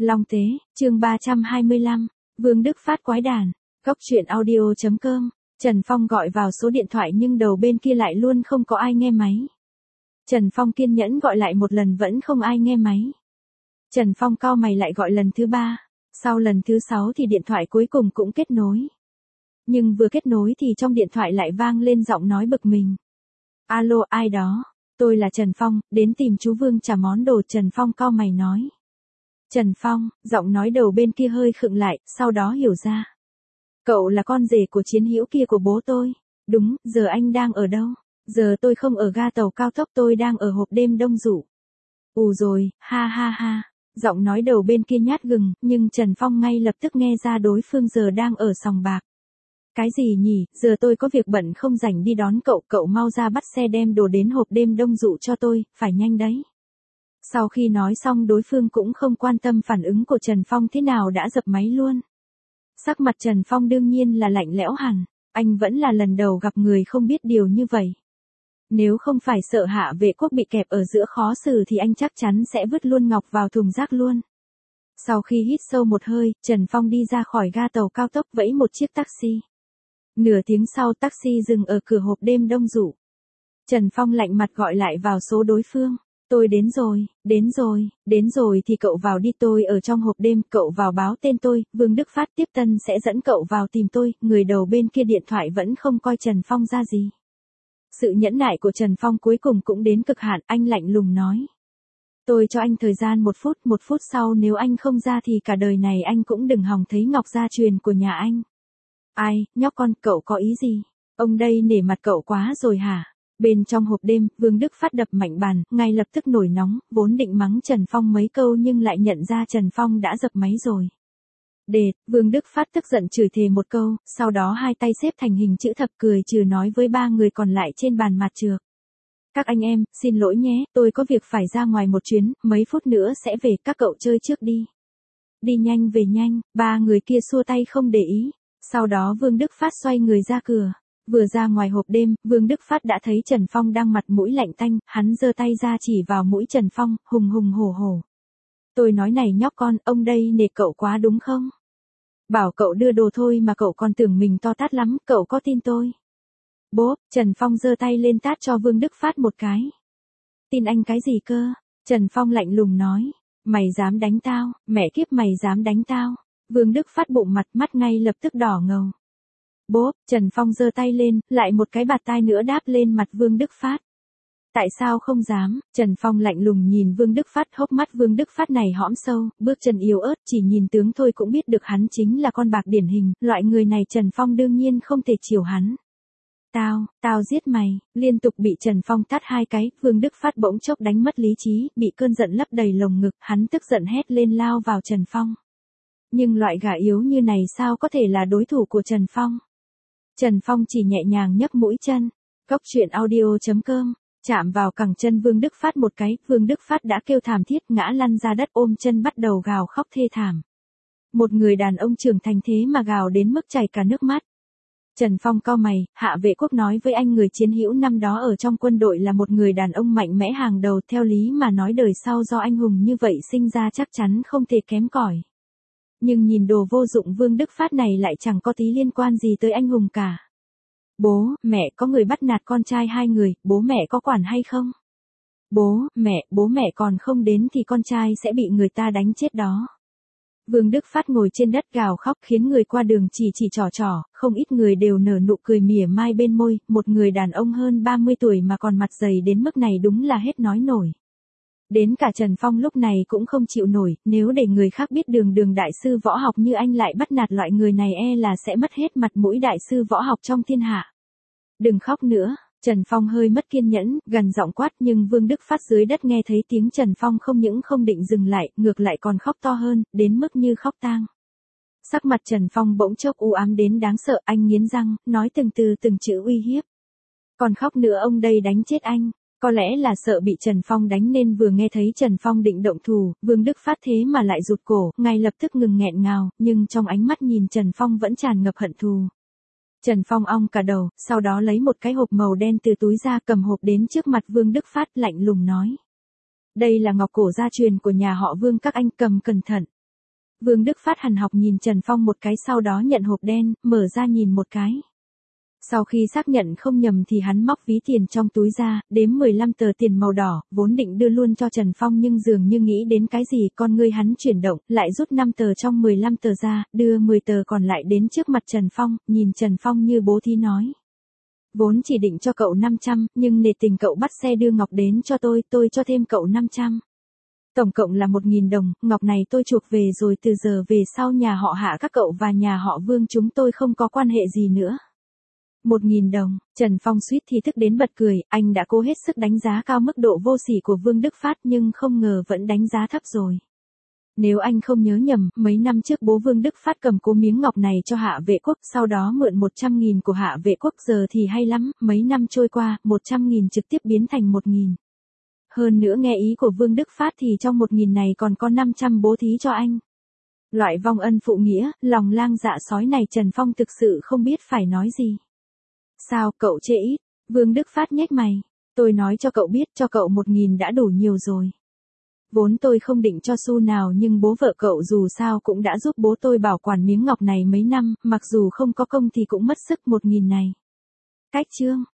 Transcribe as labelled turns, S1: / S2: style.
S1: Long Tế, chương 325, Vương Đức Phát quái đản. Góc truyện audio.com. Trần Phong gọi vào số điện thoại nhưng đầu bên kia lại luôn không có ai nghe máy. Trần Phong kiên nhẫn gọi lại một lần vẫn không ai nghe máy. Trần Phong cau mày lại gọi lần thứ 3, sau lần thứ 6 thì điện thoại cuối cùng cũng kết nối. Nhưng vừa kết nối thì trong điện thoại lại vang lên giọng nói bực mình. Alo, ai đó? Tôi là Trần Phong, đến tìm chú Vương trả món đồ. Trần Phong cau mày nói. Trần Phong, giọng nói đầu bên kia hơi khựng lại, sau đó hiểu ra. Cậu là con rể của Chiến Hữu kia của bố tôi. Đúng, giờ anh đang ở đâu? Giờ tôi không ở ga tàu cao tốc, tôi đang ở hộp đêm Đông Dụ. Rồi, ha ha ha. Giọng nói đầu bên kia nhát gừng, nhưng Trần Phong ngay lập tức nghe ra đối phương giờ đang ở sòng bạc. Cái gì nhỉ, giờ tôi có việc bận không rảnh đi đón cậu, cậu mau ra bắt xe đem đồ đến hộp đêm Đông Dụ cho tôi, phải nhanh đấy. Sau khi nói xong đối phương cũng không quan tâm phản ứng của Trần Phong thế nào đã dập máy luôn. Sắc mặt Trần Phong đương nhiên là lạnh lẽo hẳn, anh vẫn là lần đầu gặp người không biết điều như vậy. Nếu không phải sợ Hạ Vệ Quốc bị kẹp ở giữa khó xử thì anh chắc chắn sẽ vứt luôn ngọc vào thùng rác luôn. Sau khi hít sâu một hơi, Trần Phong đi ra khỏi ga tàu cao tốc vẫy một chiếc taxi. Nửa tiếng sau taxi dừng ở cửa hộp đêm Đông Dụ. Trần Phong lạnh mặt gọi lại vào số đối phương. Tôi đến rồi thì cậu vào đi, tôi ở trong hộp đêm, cậu vào báo tên tôi, Vương Đức Phát tiếp tân sẽ dẫn cậu vào tìm tôi. Người đầu bên kia điện thoại vẫn không coi Trần Phong ra gì. Sự nhẫn nại của Trần Phong cuối cùng cũng đến cực hạn, anh lạnh lùng nói. Tôi cho anh thời gian 1 phút sau nếu anh không ra thì cả đời này anh cũng đừng hòng thấy ngọc gia truyền của nhà anh. Ai, nhóc con, cậu có ý gì? Ông đây nể mặt cậu quá rồi hả? Bên trong hộp đêm, Vương Đức Phát đập mạnh bàn, ngay lập tức nổi nóng, vốn định mắng Trần Phong mấy câu nhưng lại nhận ra Trần Phong đã dập máy rồi. Vương Đức Phát tức giận chửi thề một câu, sau đó hai tay xếp thành hình chữ thập cười trừ nói với 3 người còn lại trên bàn mặt trược. Các anh em, xin lỗi nhé, tôi có việc phải ra ngoài một chuyến, mấy phút nữa sẽ về, các cậu chơi trước đi. Đi nhanh về nhanh, 3 người kia xua tay không để ý. Sau đó Vương Đức Phát xoay người ra cửa. Vừa ra ngoài hộp đêm, Vương Đức Phát đã thấy Trần Phong đang mặt mũi lạnh tanh, hắn giơ tay ra chỉ vào mũi Trần Phong, hùng hùng hổ hổ. Tôi nói này nhóc con, ông đây nể cậu quá đúng không? Bảo cậu đưa đồ thôi mà cậu còn tưởng mình to tát lắm, cậu có tin tôi? Bố, Trần Phong giơ tay lên tát cho Vương Đức Phát một cái. Tin anh cái gì cơ? Trần Phong lạnh lùng nói. Mày dám đánh tao, mẹ kiếp mày dám đánh tao. Vương Đức Phát bụng mặt mắt ngay lập tức đỏ ngầu. Bố, Trần Phong giơ tay lên, lại một cái bạt tai nữa đáp lên mặt Vương Đức Phát. Tại sao không dám? Trần Phong lạnh lùng nhìn Vương Đức Phát, hốc mắt Vương Đức Phát này hõm sâu, bước chân yếu ớt, chỉ nhìn tướng thôi cũng biết được hắn chính là con bạc điển hình, loại người này Trần Phong đương nhiên không thể chiều hắn. Tao giết mày, liên tục bị Trần Phong tát 2 cái, Vương Đức Phát bỗng chốc đánh mất lý trí, bị cơn giận lấp đầy lồng ngực, hắn tức giận hét lên lao vào Trần Phong. Nhưng loại gà yếu như này sao có thể là đối thủ của Trần Phong? Trần Phong chỉ nhẹ nhàng nhấc mũi chân. Góc truyện audio.com. Chạm vào cẳng chân Vương Đức Phát một cái, Vương Đức Phát đã kêu thảm thiết ngã lăn ra đất ôm chân bắt đầu gào khóc thê thảm. Một người đàn ông trưởng thành thế mà gào đến mức chảy cả nước mắt. Trần Phong cau mày, Hạ Vệ Quốc nói với anh người Chiến Hữu năm đó ở trong quân đội là một người đàn ông mạnh mẽ hàng đầu, theo lý mà nói đời sau do anh hùng như vậy sinh ra chắc chắn không thể kém cỏi. Nhưng nhìn đồ vô dụng Vương Đức Phát này lại chẳng có tí liên quan gì tới anh hùng cả. Bố, mẹ, có người bắt nạt con trai 2 người, bố mẹ có quản hay không? Bố mẹ còn không đến thì con trai sẽ bị người ta đánh chết đó. Vương Đức Phát ngồi trên đất gào khóc khiến người qua đường chỉ trỏ, không ít người đều nở nụ cười mỉa mai bên môi, một người đàn ông hơn 30 tuổi mà còn mặt dày đến mức này đúng là hết nói nổi. Đến cả Trần Phong lúc này cũng không chịu nổi, nếu để người khác biết đường đại sư võ học như anh lại bắt nạt loại người này e là sẽ mất hết mặt mũi đại sư võ học trong thiên hạ. Đừng khóc nữa, Trần Phong hơi mất kiên nhẫn, gần giọng quát nhưng Vương Đức Phát dưới đất nghe thấy tiếng Trần Phong không những không định dừng lại, ngược lại còn khóc to hơn, đến mức như khóc tang. Sắc mặt Trần Phong bỗng chốc u ám đến đáng sợ, anh nghiến răng, nói từng từ từng chữ uy hiếp. Còn khóc nữa ông đây đánh chết anh. Có lẽ là sợ bị Trần Phong đánh nên vừa nghe thấy Trần Phong định động thủ, Vương Đức Phát thế mà lại rụt cổ, ngay lập tức ngừng nghẹn ngào, nhưng trong ánh mắt nhìn Trần Phong vẫn tràn ngập hận thù. Trần Phong ong cả đầu, sau đó lấy một cái hộp màu đen từ túi ra cầm hộp đến trước mặt Vương Đức Phát lạnh lùng nói. Đây là ngọc cổ gia truyền của nhà họ Vương các anh cầm cẩn thận. Vương Đức Phát hằn học nhìn Trần Phong một cái, sau đó nhận hộp đen, mở ra nhìn một cái. Sau khi xác nhận không nhầm thì hắn móc ví tiền trong túi ra, đếm 15 tờ tiền màu đỏ, vốn định đưa luôn cho Trần Phong nhưng dường như nghĩ đến cái gì, con ngươi hắn chuyển động, lại rút 5 tờ trong 15 tờ ra, đưa 10 tờ còn lại đến trước mặt Trần Phong, nhìn Trần Phong như bố thí nói. Vốn chỉ định cho cậu 500, nhưng nể tình cậu bắt xe đưa ngọc đến cho tôi cho thêm cậu 500. Tổng cộng là 1.000 đồng, ngọc này tôi chuộc về rồi, từ giờ về sau nhà họ Hạ các cậu và nhà họ Vương chúng tôi không có quan hệ gì nữa. 1.000 đồng, Trần Phong suýt thì thức đến bật cười, anh đã cố hết sức đánh giá cao mức độ vô sỉ của Vương Đức Phát nhưng không ngờ vẫn đánh giá thấp rồi. Nếu anh không nhớ nhầm, mấy năm trước bố Vương Đức Phát cầm cố miếng ngọc này cho Hạ Vệ Quốc, sau đó mượn 100.000 của Hạ Vệ Quốc, giờ thì hay lắm, mấy năm trôi qua, 100.000 trực tiếp biến thành 1.000. Hơn nữa nghe ý của Vương Đức Phát thì trong 1.000 này còn có 500 bố thí cho anh. Loại vong ân phụ nghĩa, lòng lang dạ sói này Trần Phong thực sự không biết phải nói gì. Sao, cậu chê ít? Vương Đức Phát nhếch mày. Tôi nói cho cậu biết, cho cậu 1.000 đã đủ nhiều rồi. Vốn tôi không định cho xu nào nhưng bố vợ cậu dù sao cũng đã giúp bố tôi bảo quản miếng ngọc này mấy năm, mặc dù không có công thì cũng mất sức 1.000 này. Cách chương.